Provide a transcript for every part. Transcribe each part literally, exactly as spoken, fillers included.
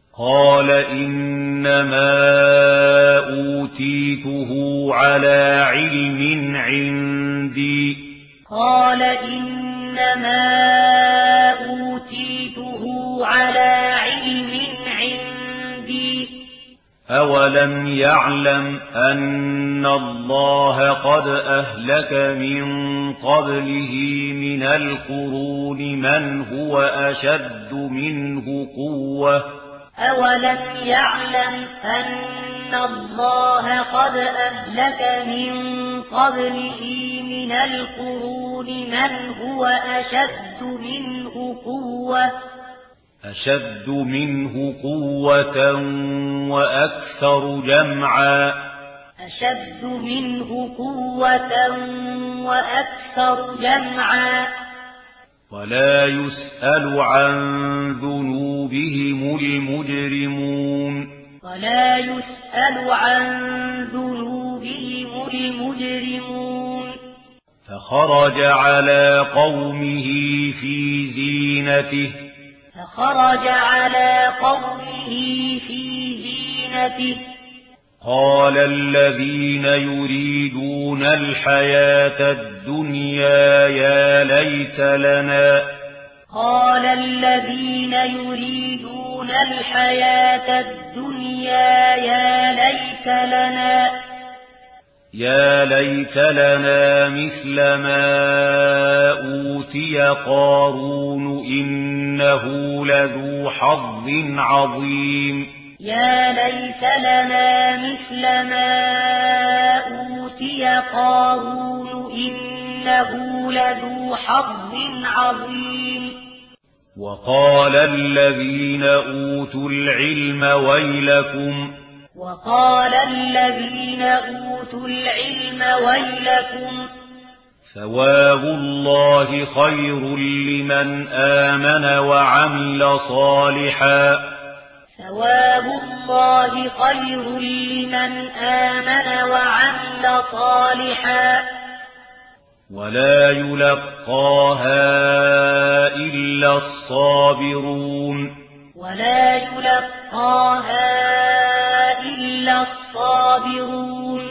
قال إنما أوتيته على علم عندي قال إنما أوتيته على علم عندي أولم يعلم أن الله قد أهلك من قبله من القرون من هو أشد منه قوة أولم يعلم أن الله قد أهلك من قبله من القرون من هو أشد منه قوة أشد منه قوة وأكثر جمعا أشد منه قوة وأكثر جمعا ولا يسأل عن ذنوبهم المجرمون ولا يسأل عن ذنوبهم المجرمون فخرج على قومه في زينته فخرج على قومه في زينته قال الذين يريدون الحياة الدنيا يا ليت لنا قال الذين يريدون الحياة الدنيا يا ليت لنا يا ليت لنا مثل ما أوتي قارون إنه لذو حظ عظيم يا ليت لنا مثل ما أوتي قارون إنه لذو حظ عظيم وقال الذين أوتوا العلم ويلكم وقال الذين أوتوا العلم ويلكم ثواب الله خير لمن آمن وعمل صالحا ثواب الله خير لمن آمن وعمل صالحا ولا يلقاها إلا الصابرون ولا يلقاها إلا الصابرون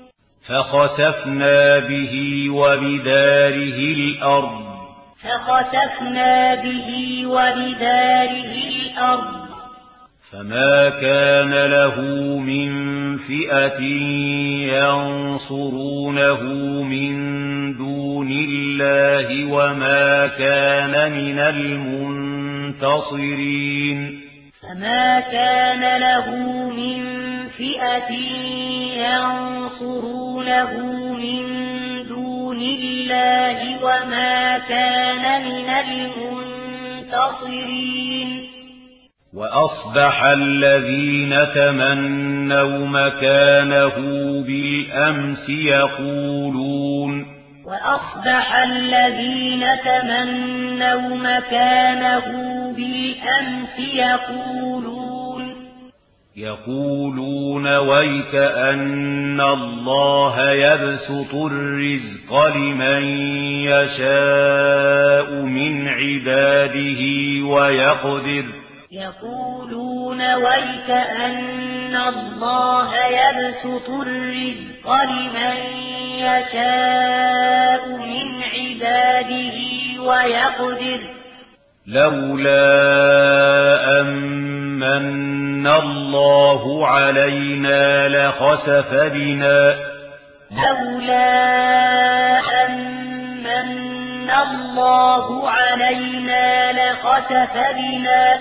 فخسفنا به وبداره الأرض فخسفنا به وبداره الأرض فما كان له من فئة ينصرونه من دون الله وما كان من المنتصرين فما كان له من فئة ينصرونه من دون الله وما كان من المنتصرين وأصبح الذين تمنوا مكانه بالأمس يقولون وأصبح الذين تمنوا مكانه بالأمس يقولون يقولون ويك أن الله يبسط الرزق لمن يشاء من عباده ويقدر يقولون ويك أن الله يبسط الرزق لمن يشاء من عباده ويقدر لولا أمن الله علينا لخسف بنا لولا أمن الله علينا لخسف بنا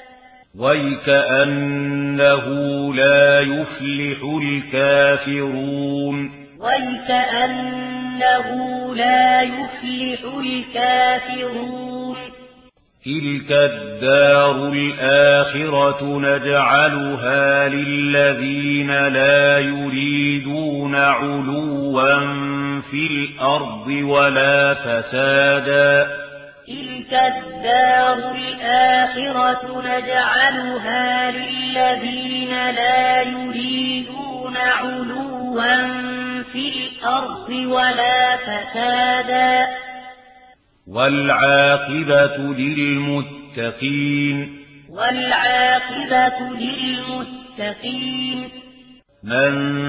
ويكأنه لا يفلح الكافرون ويكأنه لا يفلح الكافرون تلك الدار الآخرة نجعلها للذين لا يريدون علوا في الأرض ولا فسادا تلك الدار الآخرة نجعلها للذين لا يريدون علوا في الأرض ولا فسادا والعاقبة للمتقين والعاقبة للمتقين. من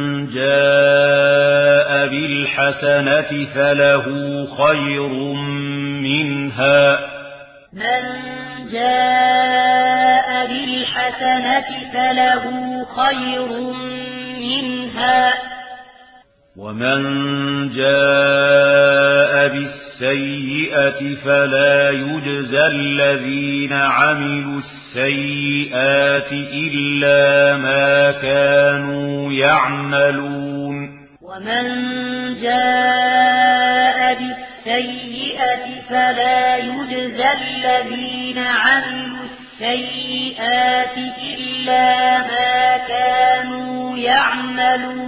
جاء بالحسنة فله خير منها من جاء بالحسنة فله خير منها ومن جاء بالسيئة فلا يجزى الذين عملوا السيئات إلا ما كانوا يعملون. ومن جاء بالسيئة فلا يجزى الذين عملوا السيئات إلا ما كانوا يعملون.